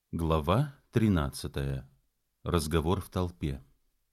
Глава 13. Разговор в толпе.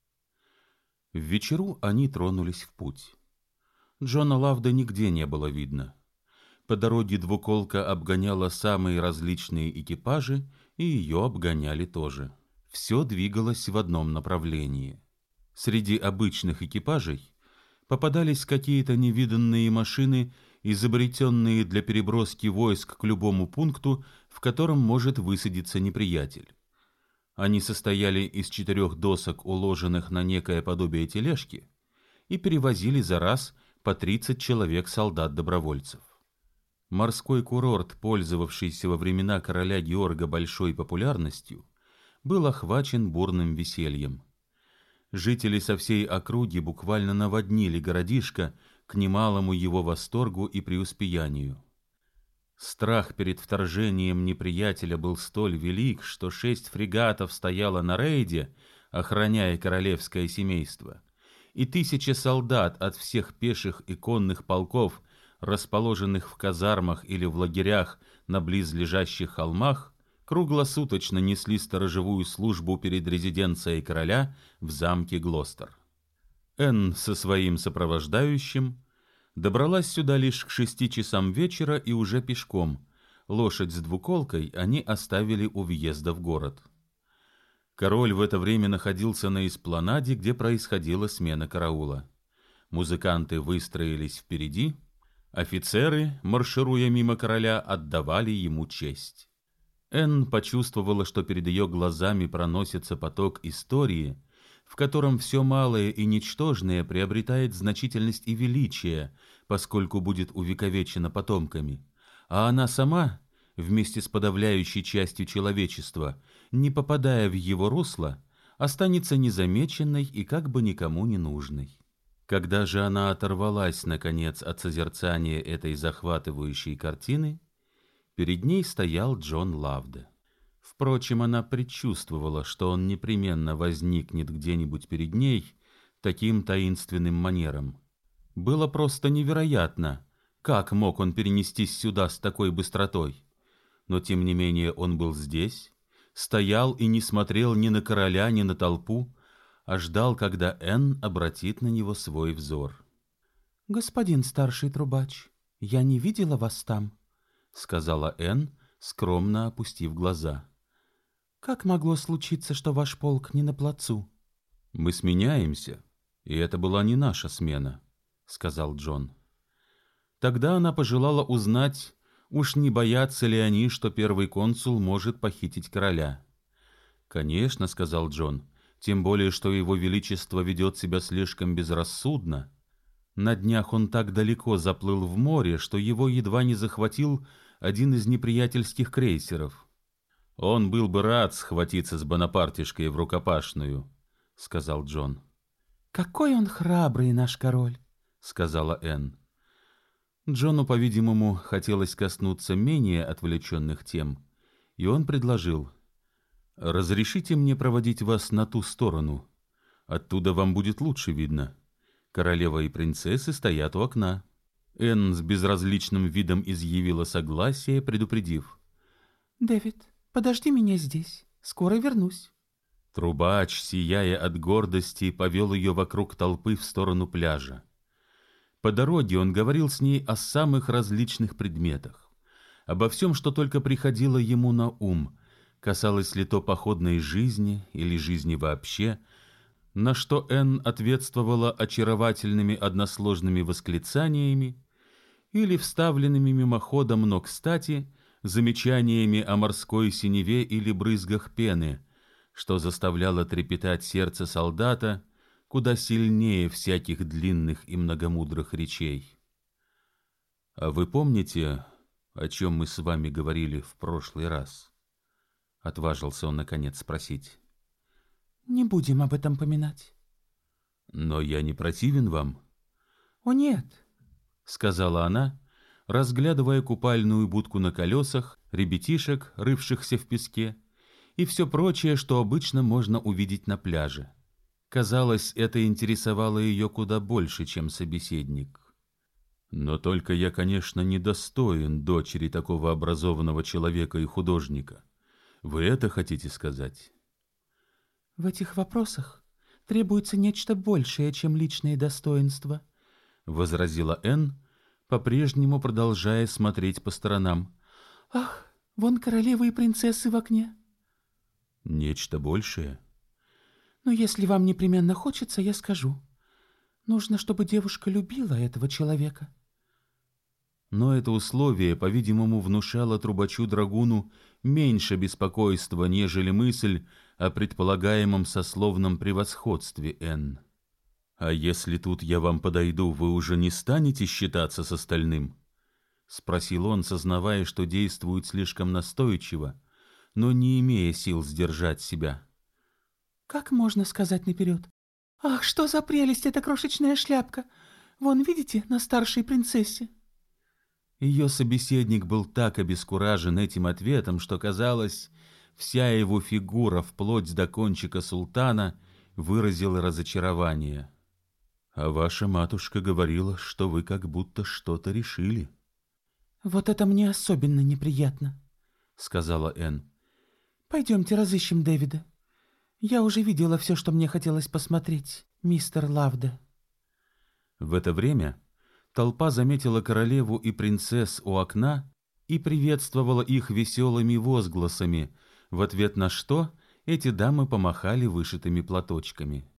В вечеру они тронулись в путь. Джона Лавда нигде не было видно. По дороге двуколка обгоняла самые различные экипажи, и ее обгоняли тоже. Все двигалось в одном направлении. Среди обычных экипажей попадались какие-то невиданные машины, изобретенные для переброски войск к любому пункту, в котором может высадиться неприятель. Они состояли из 4 досок, уложенных на некое подобие тележки, и перевозили за раз по 30 человек солдат-добровольцев. Морской курорт, пользовавшийся во времена короля Георга большой популярностью, был охвачен бурным весельем. Жители со всей округи буквально наводнили городишко к немалому его восторгу и преуспеянию. Страх перед вторжением неприятеля был столь велик, что 6 фрегатов стояло на рейде, охраняя королевское семейство, и 1000 солдат от всех пеших и конных полков, расположенных в казармах или в лагерях на близлежащих холмах, круглосуточно несли сторожевую службу перед резиденцией короля в замке Глостер. Энн со своим сопровождающим добралась сюда лишь к 6 часам вечера и уже пешком. Лошадь с двуколкой они оставили у въезда в город. Король в это время находился на эспланаде, где происходила смена караула. Музыканты выстроились впереди, офицеры, маршируя мимо короля, отдавали ему честь. Энн почувствовала, что перед ее глазами проносится поток истории, в котором все малое и ничтожное приобретает значительность и величие, поскольку будет увековечено потомками, а она сама, вместе с подавляющей частью человечества, не попадая в его русло, останется незамеченной и как бы никому не нужной. Когда же она оторвалась, наконец, от созерцания этой захватывающей картины, перед ней стоял Джон Лавда. Впрочем, она предчувствовала, что он непременно возникнет где-нибудь перед ней таким таинственным манером. Было просто невероятно, как мог он перенестись сюда с такой быстротой. Но, тем не менее, он был здесь, стоял и не смотрел ни на короля, ни на толпу, а ждал, когда Энн обратит на него свой взор. «Господин старший трубач, я не видела вас там», — сказала Энн, скромно опустив глаза. «Как могло случиться, что ваш полк не на плацу?» «Мы сменяемся, и это была не наша смена», — сказал Джон. Тогда она пожелала узнать, уж не боятся ли они, что первый консул может похитить короля. «Конечно», — сказал Джон, — «тем более, что его величество ведет себя слишком безрассудно. На днях он так далеко заплыл в море, что его едва не захватил один из неприятельских крейсеров». «Он был бы рад схватиться с Бонапартишкой в рукопашную», — сказал Джон. «Какой он храбрый, наш король», — сказала Энн. Джону, по-видимому, хотелось коснуться менее отвлеченных тем, и он предложил: «Разрешите мне проводить вас на ту сторону. Оттуда вам будет лучше видно. Королева и принцессы стоят у окна». Энн с безразличным видом изъявила согласие, предупредив: «Дэвид, подожди меня здесь, скоро вернусь». Трубач, сияя от гордости, повел ее вокруг толпы в сторону пляжа. По дороге он говорил с ней о самых различных предметах, обо всем, что только приходило ему на ум, касалось ли то походной жизни или жизни вообще, на что Энн ответствовала очаровательными односложными восклицаниями или вставленными мимоходом, но кстати, замечаниями о морской синеве или брызгах пены, что заставляло трепетать сердце солдата куда сильнее всяких длинных и многомудрых речей. «А вы помните, о чем мы с вами говорили в прошлый раз?» — отважился он, наконец, спросить. «Не будем об этом поминать». «Но я не противен вам?» «О, нет», — сказала она, разглядывая купальную будку на колесах, ребятишек, рывшихся в песке, и все прочее, что обычно можно увидеть на пляже. Казалось, это интересовало ее куда больше, чем собеседник. «Но только я, конечно, недостоин дочери такого образованного человека и художника. Вы это хотите сказать? В этих вопросах требуется нечто большее, чем личные достоинства, возразила Энн, по-прежнему продолжая смотреть по сторонам. Ах, вон королевы и принцессы в окне. Нечто большее? Но если вам непременно хочется, я скажу. Нужно, чтобы девушка любила этого человека. Но это условие, по-видимому, внушало трубачу-драгуну меньше беспокойства, нежели мысль о предполагаемом сословном превосходстве Энн. «А если тут я вам подойду, вы уже не станете считаться с остальным?» — спросил он, сознавая, что действует слишком настойчиво, но не имея сил сдержать себя. «Как можно сказать наперед? Ах, что за прелесть эта крошечная шляпка! Вон, видите, на старшей принцессе!» Ее собеседник был так обескуражен этим ответом, что, казалось, вся его фигура, вплоть до кончика султана, выразила разочарование. «А ваша матушка говорила, что вы как будто что-то решили». «Вот это мне особенно неприятно», — сказала Энн. «Пойдемте разыщем Дэвида. Я уже видела все, что мне хотелось посмотреть, мистер Лавде». В это время толпа заметила королеву и принцесс у окна и приветствовала их веселыми возгласами, в ответ на что эти дамы помахали вышитыми платочками.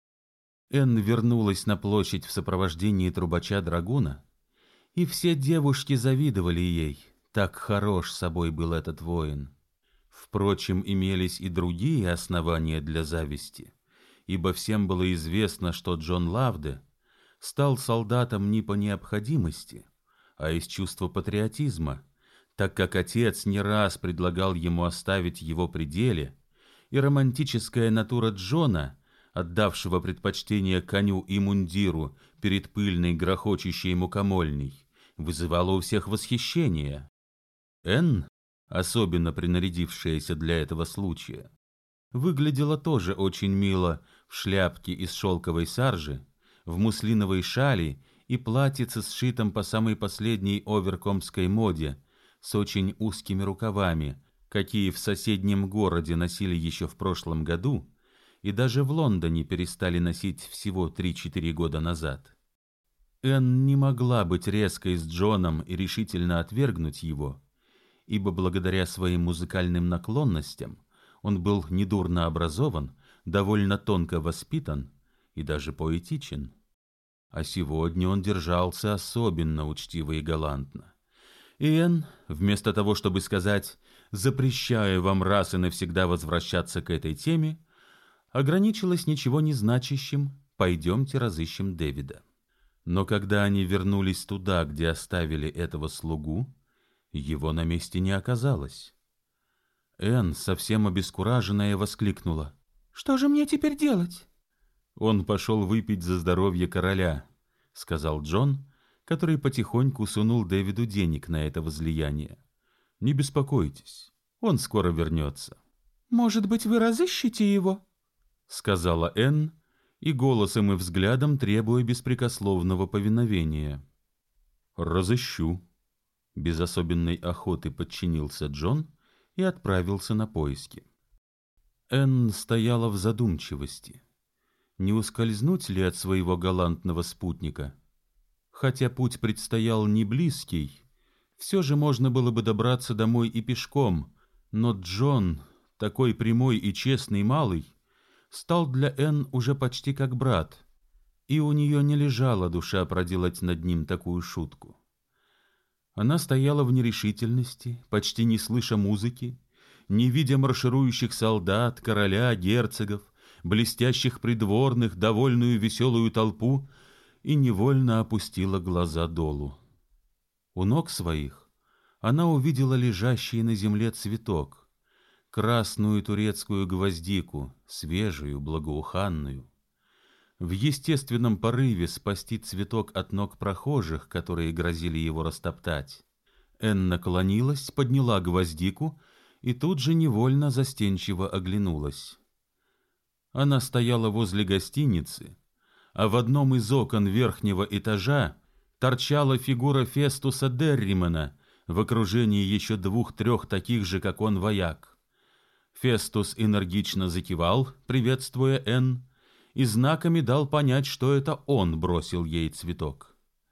Энн вернулась на площадь в сопровождении трубача-драгуна, и все девушки завидовали ей, так хорош собой был этот воин. Впрочем, имелись и другие основания для зависти, ибо всем было известно, что Джон Лавде стал солдатом не по необходимости, а из чувства патриотизма, так как отец не раз предлагал ему оставить его при деле, и романтическая натура Джона, отдавшего предпочтение коню и мундиру перед пыльной грохочущей мукомольней, вызывала у всех восхищение. Энн, особенно принарядившаяся для этого случая, выглядела тоже очень мило в шляпке из шелковой саржи, в муслиновой шали и платьице, сшитом по самой последней оверкомской моде, с очень узкими рукавами, какие в соседнем городе носили еще в прошлом году и даже в Лондоне перестали носить всего 3-4 года назад. Энн не могла быть резкой с Джоном и решительно отвергнуть его, ибо благодаря своим музыкальным наклонностям он был недурно образован, довольно тонко воспитан и даже поэтичен. А сегодня он держался особенно учтиво и галантно. И Энн, вместо того, чтобы сказать «запрещаю вам раз и навсегда возвращаться к этой теме», ограничилась ничего не значащим «пойдемте разыщем Дэвида». Но когда они вернулись туда, где оставили этого слугу, его на месте не оказалось. Энн, совсем обескураженная, воскликнула: «Что же мне теперь делать?» «Он пошел выпить за здоровье короля», — сказал Джон, который потихоньку сунул Дэвиду денег на это возлияние. «Не беспокойтесь, он скоро вернется». «Может быть, вы разыщете его?» — сказала Энн, и голосом и взглядом требуя беспрекословного повиновения. «Разыщу». Без особенной охоты подчинился Джон и отправился на поиски. Энн стояла в задумчивости. Не ускользнуть ли от своего галантного спутника? Хотя путь предстоял не близкий, все же можно было бы добраться домой и пешком, но Джон, такой прямой и честный малый, стал для Энн уже почти как брат, и у нее не лежала душа проделать над ним такую шутку. Она стояла в нерешительности, почти не слыша музыки, не видя марширующих солдат, короля, герцогов, блестящих придворных, довольную веселую толпу, и невольно опустила глаза долу. У ног своих она увидела лежащий на земле цветок, красную турецкую гвоздику, свежую, благоуханную. В естественном порыве спасти цветок от ног прохожих, которые грозили его растоптать, Энн наклонилась, подняла гвоздику и тут же невольно застенчиво оглянулась. Она стояла возле гостиницы, а в одном из окон верхнего этажа торчала фигура Фестуса Дерримана в окружении еще 2-3 таких же, как он, вояк. Фестус энергично закивал, приветствуя Энн, и знаками дал понять, что это он бросил ей цветок.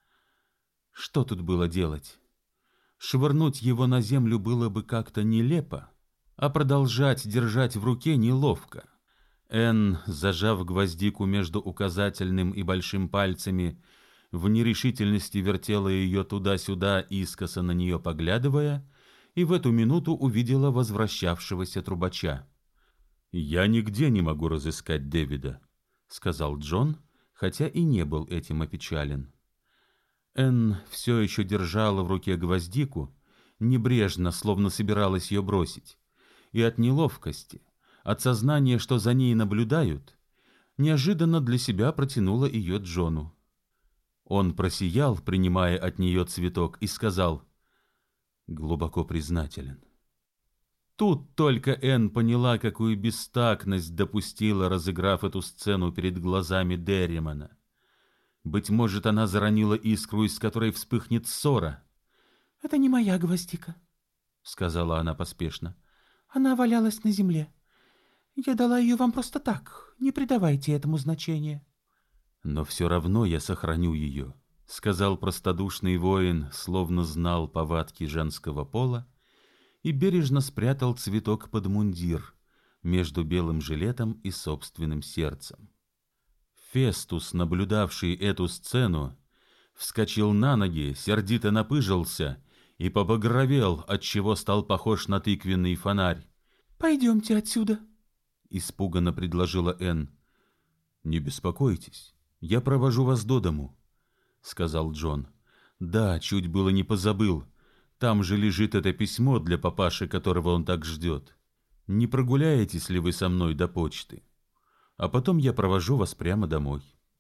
Что тут было делать? Швырнуть его на землю было бы как-то нелепо, а продолжать держать в руке неловко. Энн, зажав гвоздику между указательным и большим пальцами, в нерешительности вертела ее туда-сюда, искоса на нее поглядывая, и в эту минуту увидела возвращавшегося трубача. «Я нигде не могу разыскать Дэвида», — сказал Джон, хотя и не был этим опечален. Энн все еще держала в руке гвоздику, небрежно, словно собиралась ее бросить, и от неловкости, от сознания, что за ней наблюдают, неожиданно для себя протянула ее Джону. Он просиял, принимая от нее цветок, и сказал: «Глубоко признателен». Тут только Энн поняла, какую бестактность допустила, разыграв эту сцену перед глазами Дерримана. Быть может, она заронила искру, из которой вспыхнет ссора. «Это не моя гвоздика», — сказала она поспешно. «Она валялась на земле. Я дала ее вам просто так, не придавайте этому значения». «Но все равно я сохраню ее», — сказал простодушный воин, словно знал повадки женского пола, и бережно спрятал цветок под мундир между белым жилетом и собственным сердцем. Фестус, наблюдавший эту сцену, вскочил на ноги, сердито напыжился и побагровел, отчего стал похож на тыквенный фонарь. «Пойдемте отсюда», — испуганно предложила Энн. «Не беспокойтесь, я провожу вас до дому», — сказал Джон. «Да, чуть было не позабыл. Там же лежит это письмо для папаши, которого он так ждет. Не прогуляетесь ли вы со мной до почты? А потом я провожу вас прямо домой».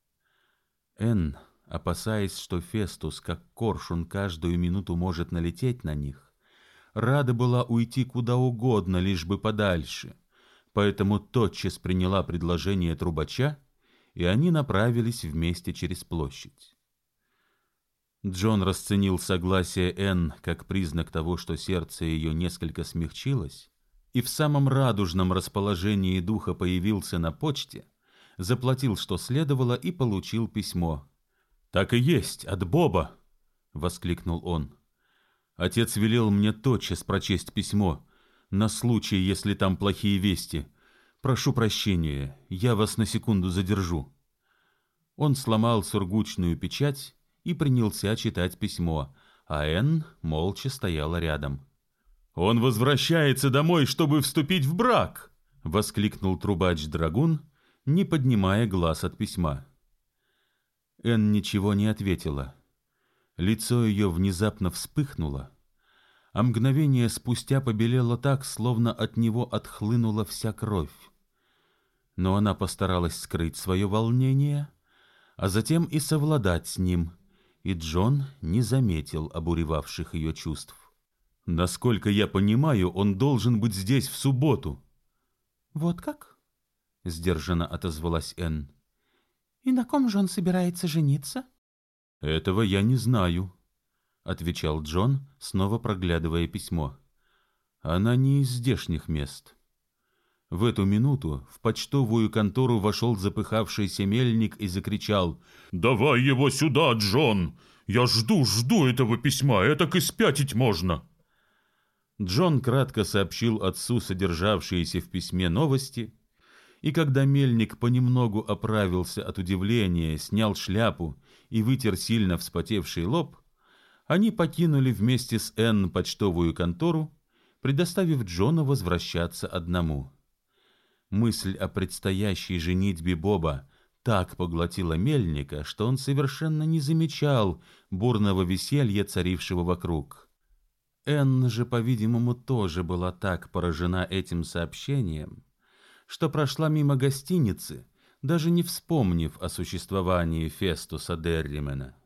Энн, опасаясь, что Фестус, как коршун, каждую минуту может налететь на них, рада была уйти куда угодно, лишь бы подальше, поэтому тотчас приняла предложение трубача, и они направились вместе через площадь. Джон расценил согласие Энн как признак того, что сердце ее несколько смягчилось, и в самом радужном расположении духа появился на почте, заплатил, что следовало, и получил письмо. «Так и есть, от Боба!» — воскликнул он. «Отец велел мне тотчас прочесть письмо, на случай, если там плохие вести. Прошу прощения, я вас на секунду задержу». Он сломал сургучную печать и принялся читать письмо, а Энн молча стояла рядом. «Он возвращается домой, чтобы вступить в брак!» — воскликнул трубач-драгун, не поднимая глаз от письма. Энн ничего не ответила. Лицо ее внезапно вспыхнуло, а мгновение спустя побелело так, словно от него отхлынула вся кровь. Но она постаралась скрыть свое волнение, а затем и совладать с ним, и Джон не заметил обуревавших ее чувств. «Насколько я понимаю, он должен быть здесь в субботу». «Вот как?» — сдержанно отозвалась Энн. «И на ком же он собирается жениться?» «Этого я не знаю», — отвечал Джон, снова проглядывая письмо. «Она не из здешних мест». В эту минуту в почтовую контору вошел запыхавшийся мельник и закричал: «Давай его сюда, Джон! Я жду этого письма, этак и спятить можно!» Джон кратко сообщил отцу содержавшиеся в письме новости, и когда мельник понемногу оправился от удивления, снял шляпу и вытер сильно вспотевший лоб, они покинули вместе с Энн почтовую контору, предоставив Джону возвращаться одному. Мысль о предстоящей женитьбе Боба так поглотила мельника, что он совершенно не замечал бурного веселья, царившего вокруг. Энн же, по-видимому, тоже была так поражена этим сообщением, что прошла мимо гостиницы, даже не вспомнив о существовании Фестуса Дерримена.